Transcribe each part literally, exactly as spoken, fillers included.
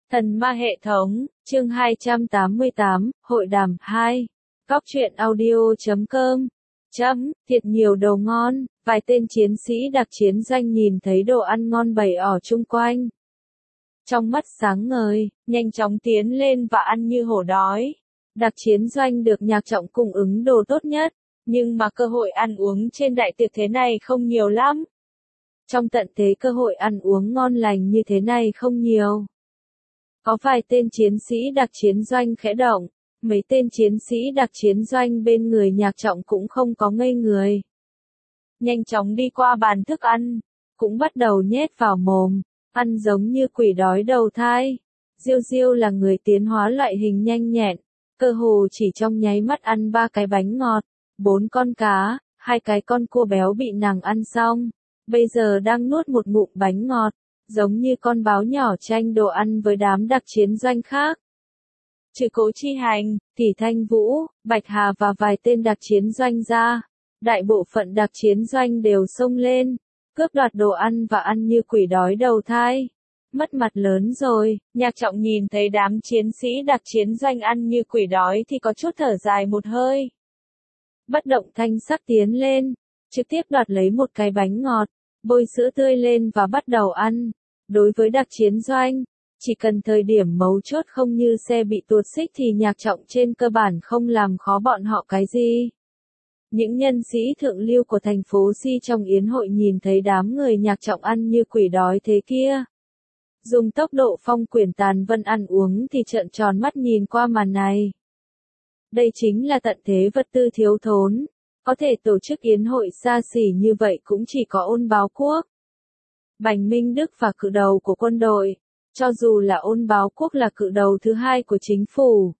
Thần ma hệ thống, chương hai trăm tám mươi tám, hội đàm hai. Góc truyện audio chấm com. Chấm, thiệt nhiều đồ ngon, vài tên chiến sĩ đặc chiến doanh nhìn thấy đồ ăn ngon bày ở chung quanh. Trong mắt sáng ngời, nhanh chóng tiến lên và ăn như hổ đói. Đặc chiến doanh được Nhạc Trọng cung ứng đồ tốt nhất, nhưng mà cơ hội ăn uống trên đại tiệc thế này không nhiều lắm. Trong tận thế cơ hội ăn uống ngon lành như thế này không nhiều. Có vài tên chiến sĩ đặc chiến doanh khẽ động, mấy tên chiến sĩ đặc chiến doanh bên người Nhạc Trọng cũng không có ngây người. Nhanh chóng đi qua bàn thức ăn, cũng bắt đầu nhét vào mồm, ăn giống như quỷ đói đầu thai. Diêu Diêu là người tiến hóa loại hình nhanh nhẹn, cơ hồ chỉ trong nháy mắt ăn ba cái bánh ngọt, bốn con cá, hai cái con cua béo bị nàng ăn xong, bây giờ đang nuốt một ngụm bánh ngọt, giống như con báo nhỏ tranh đồ ăn với đám đặc chiến doanh khác. Trừ Cố Chi Hành, Kỷ Thanh Vũ, Bạch Hà và vài tên đặc chiến doanh ra, đại bộ phận đặc chiến doanh đều xông lên, cướp đoạt đồ ăn và ăn như quỷ đói đầu thai. Mất mặt lớn rồi, Nhạc Trọng nhìn thấy đám chiến sĩ đặc chiến doanh ăn như quỷ đói thì có chút thở dài một hơi. Bất động thanh sắc tiến lên, trực tiếp đoạt lấy một cái bánh ngọt, bôi sữa tươi lên và bắt đầu ăn. Đối với đặc chiến doanh, chỉ cần thời điểm mấu chốt không như xe bị tuột xích thì Nhạc Trọng trên cơ bản không làm khó bọn họ cái gì. Những nhân sĩ thượng lưu của thành phố Si trong yến hội nhìn thấy đám người Nhạc Trọng ăn như quỷ đói thế kia. Dùng tốc độ phong quyển tàn vân ăn uống thì trợn tròn mắt nhìn qua màn này. Đây chính là tận thế vật tư thiếu thốn, có thể tổ chức yến hội xa xỉ như vậy cũng chỉ có Ôn Báo Quốc. Bành Minh Đức và cự đầu của quân đội, cho dù là Ôn Báo Quốc là cự đầu thứ hai của chính phủ.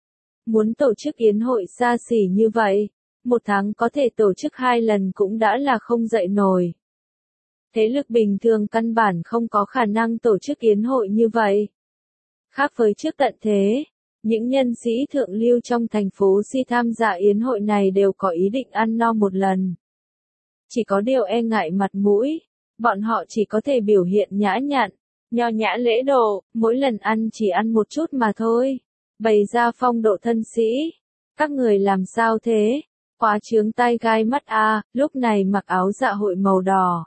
Muốn tổ chức yến hội xa xỉ như vậy, một tháng có thể tổ chức hai lần cũng đã là không dậy nổi. Thế lực bình thường căn bản không có khả năng tổ chức yến hội như vậy. Khác với trước tận thế, những nhân sĩ thượng lưu trong thành phố Si tham gia yến hội này đều có ý định ăn no một lần. Chỉ có điều e ngại mặt mũi, bọn họ chỉ có thể biểu hiện nhã nhặn, nho nhã lễ độ, mỗi lần ăn chỉ ăn một chút mà thôi, bày ra phong độ thân sĩ. Các người làm sao thế? Quá chướng tai gai mắt à, lúc này mặc áo dạ hội màu đỏ.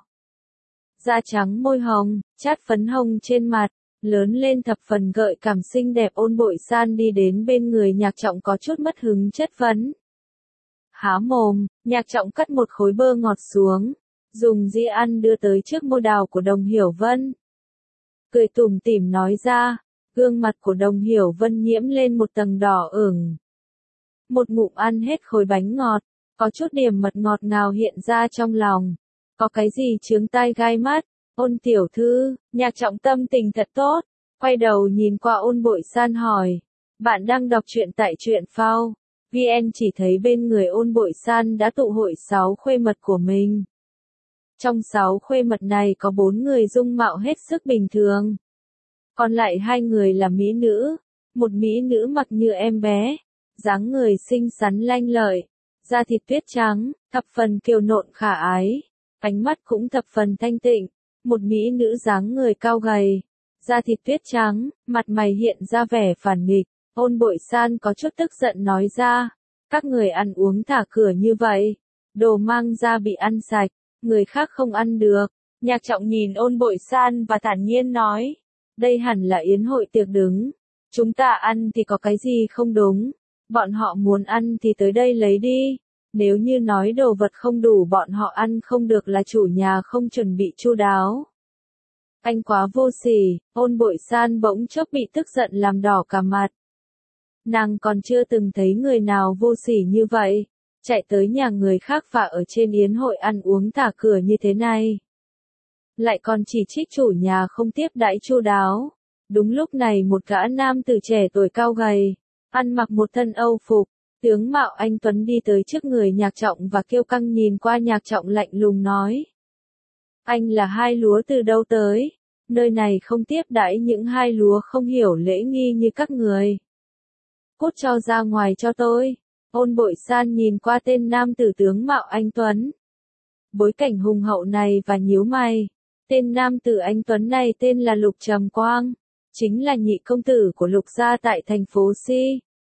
Da trắng môi hồng, chát phấn hồng trên mặt, lớn lên thập phần gợi cảm xinh đẹp Ôn Bội San đi đến bên người Nhạc Trọng có chút mất hứng chất vấn. Há mồm, Nhạc Trọng cắt một khối bơ ngọt xuống, dùng dĩa ăn đưa tới trước môi đào của Đồng Hiểu Vân. Cười tủm tỉm nói ra, gương mặt của Đồng Hiểu Vân nhiễm lên một tầng đỏ ửng. Một ngụm ăn hết khối bánh ngọt, có chút điểm mật ngọt ngào hiện ra trong lòng. Có cái gì chướng tai gai mắt? Ôn tiểu thư, Nhạc Trọng tâm tình thật tốt, quay đầu nhìn qua Ôn Bội San hỏi. Bạn đang đọc truyện tại truyện phao. vê en chỉ thấy bên người Ôn Bội San đã tụ hội sáu khuê mật của mình. Trong sáu khuê mật này có bốn người dung mạo hết sức bình thường. Còn lại hai người là mỹ nữ, một mỹ nữ mặc như em bé, dáng người xinh xắn lanh lợi, da thịt tuyết trắng, thập phần kiều nộn khả ái, ánh mắt cũng thập phần thanh tịnh, một mỹ nữ dáng người cao gầy, da thịt tuyết trắng, mặt mày hiện ra vẻ phản nghịch. Ôn Bội San có chút tức giận nói ra, các người ăn uống thả cửa như vậy, đồ mang ra bị ăn sạch, người khác không ăn được. Nhạc Trọng nhìn Ôn Bội San và thản nhiên nói, đây hẳn là yến hội tiệc đứng, chúng ta ăn thì có cái gì không đúng, bọn họ muốn ăn thì tới đây lấy đi, nếu như nói đồ vật không đủ bọn họ ăn không được là chủ nhà không chuẩn bị chu đáo. Anh quá vô sỉ, Ôn Bội San bỗng chốc bị tức giận làm đỏ cả mặt. Nàng còn chưa từng thấy người nào vô sỉ như vậy, chạy tới nhà người khác và ở trên yến hội ăn uống thả cửa như thế này. Lại còn chỉ trích chủ nhà không tiếp đãi chu đáo. Đúng lúc này một gã nam tử trẻ tuổi cao gầy, ăn mặc một thân âu phục, tướng mạo anh tuấn đi tới trước người Nhạc Trọng và kiêu căng nhìn qua Nhạc Trọng lạnh lùng nói. Anh là hai lúa từ đâu tới? Nơi này không tiếp đãi những hai lúa không hiểu lễ nghi như các người. Cút cho ra ngoài cho tôi. Ôn Bội San nhìn qua tên nam tử tướng mạo anh tuấn. Bối cảnh hùng hậu này và nhíu mày. Tên nam tử anh tuấn này tên là Lục Trầm Quang. chính là nhị công tử của Lục gia tại thành phố Si.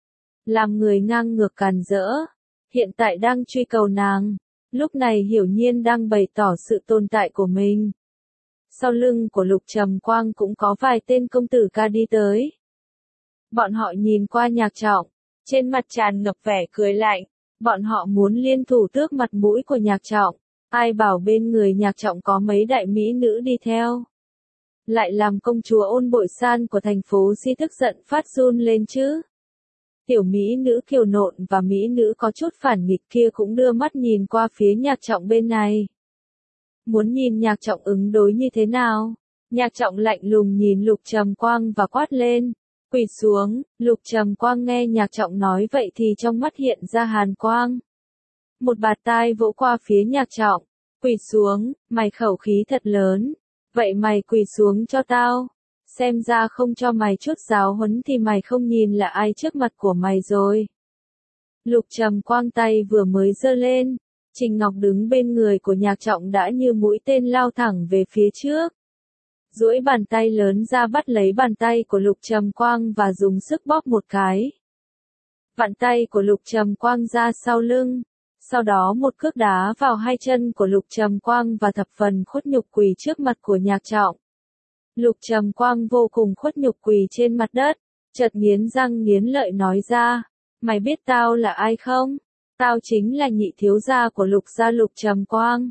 Làm người ngang ngược càn rỡ, hiện tại đang truy cầu nàng. Lúc này Hiểu Nhiên đang bày tỏ sự tồn tại của mình. Sau lưng của Lục Trầm Quang cũng có vài tên công tử ca đi tới. Bọn họ nhìn qua Nhạc Trọng, trên mặt tràn ngập vẻ cười lạnh. Bọn họ muốn liên thủ tước mặt mũi của Nhạc Trọng. Ai bảo bên người Nhạc Trọng có mấy đại mỹ nữ đi theo. Lại làm công chúa Ôn Bội San của thành phố Si tức giận phát run lên chứ. Tiểu mỹ nữ kiều nộn và mỹ nữ có chút phản nghịch kia cũng đưa mắt nhìn qua phía Nhạc Trọng bên này. Muốn nhìn Nhạc Trọng ứng đối như thế nào? Nhạc Trọng lạnh lùng nhìn Lục Trầm Quang và quát lên. Quỳ xuống. Lục Trầm Quang nghe Nhạc Trọng nói vậy thì trong mắt hiện ra hàn quang. Một bạt tai vỗ qua phía Nhạc Trọng. Quỳ xuống, mày khẩu khí thật lớn. Vậy mày quỳ xuống cho tao. Xem ra không cho mày chút giáo huấn thì mày không nhìn là ai trước mặt của mày rồi. Lục Trầm Quang tay vừa mới giơ lên. Trình Ngọc đứng bên người của Nhạc Trọng đã như mũi tên lao thẳng về phía trước. Duỗi bàn tay lớn ra bắt lấy bàn tay của Lục Trầm Quang và dùng sức bóp một cái. Vặn tay của Lục Trầm Quang ra sau lưng. Sau đó một cước đá vào hai chân của Lục Trầm Quang và thập phần khuất nhục quỳ trước mặt của Nhạc Trọng. Lục Trầm Quang vô cùng khuất nhục quỳ trên mặt đất, chợt nghiến răng nghiến lợi nói ra, mày biết tao là ai không? Tao chính là nhị thiếu gia của Lục gia Lục Trầm Quang.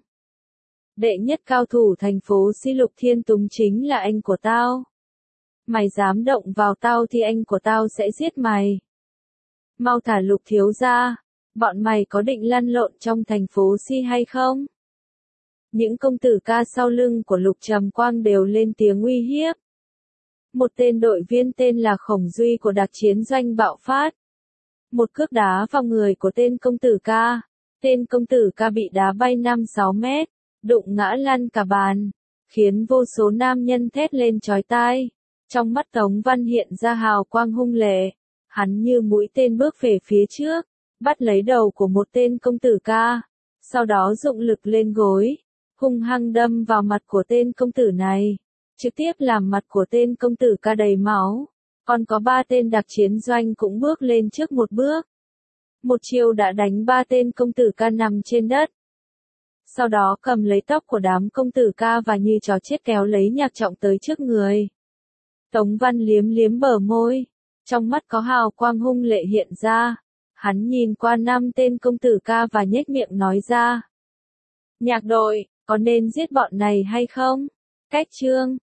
Đệ nhất cao thủ thành phố Si Lục Thiên Túng chính là anh của tao. Mày dám động vào tao thì anh của tao sẽ giết mày. Mau thả Lục thiếu gia, bọn mày có định lăn lộn trong thành phố Si hay không? Những công tử ca sau lưng của Lục Trầm Quang đều lên tiếng uy hiếp. Một tên đội viên tên là Khổng Duy của đặc chiến doanh bạo phát. Một cước đá vào người của tên công tử ca. Tên công tử ca bị đá bay năm sáu mét, đụng ngã lăn cả bàn, khiến vô số nam nhân thét lên chói tai. Trong mắt Tống Văn hiện ra hào quang hung lệ. Hắn như mũi tên bước về phía trước, bắt lấy đầu của một tên công tử ca. Sau đó dụng lực lên gối, hung hăng đâm vào mặt của tên công tử này, trực tiếp làm mặt của tên công tử ca đầy máu. Còn có ba tên đặc chiến doanh cũng bước lên trước một bước. Một chiêu đã đánh ba tên công tử ca nằm trên đất. Sau đó cầm lấy tóc của đám công tử ca và như chó chết kéo lấy Nhạc Trọng tới trước người. Tống Văn liếm liếm bờ môi, trong mắt có hào quang hung lệ hiện ra. Hắn nhìn qua năm tên công tử ca và nhếch miệng nói ra. Nhạc đội, có nên giết bọn này hay không? Cách chương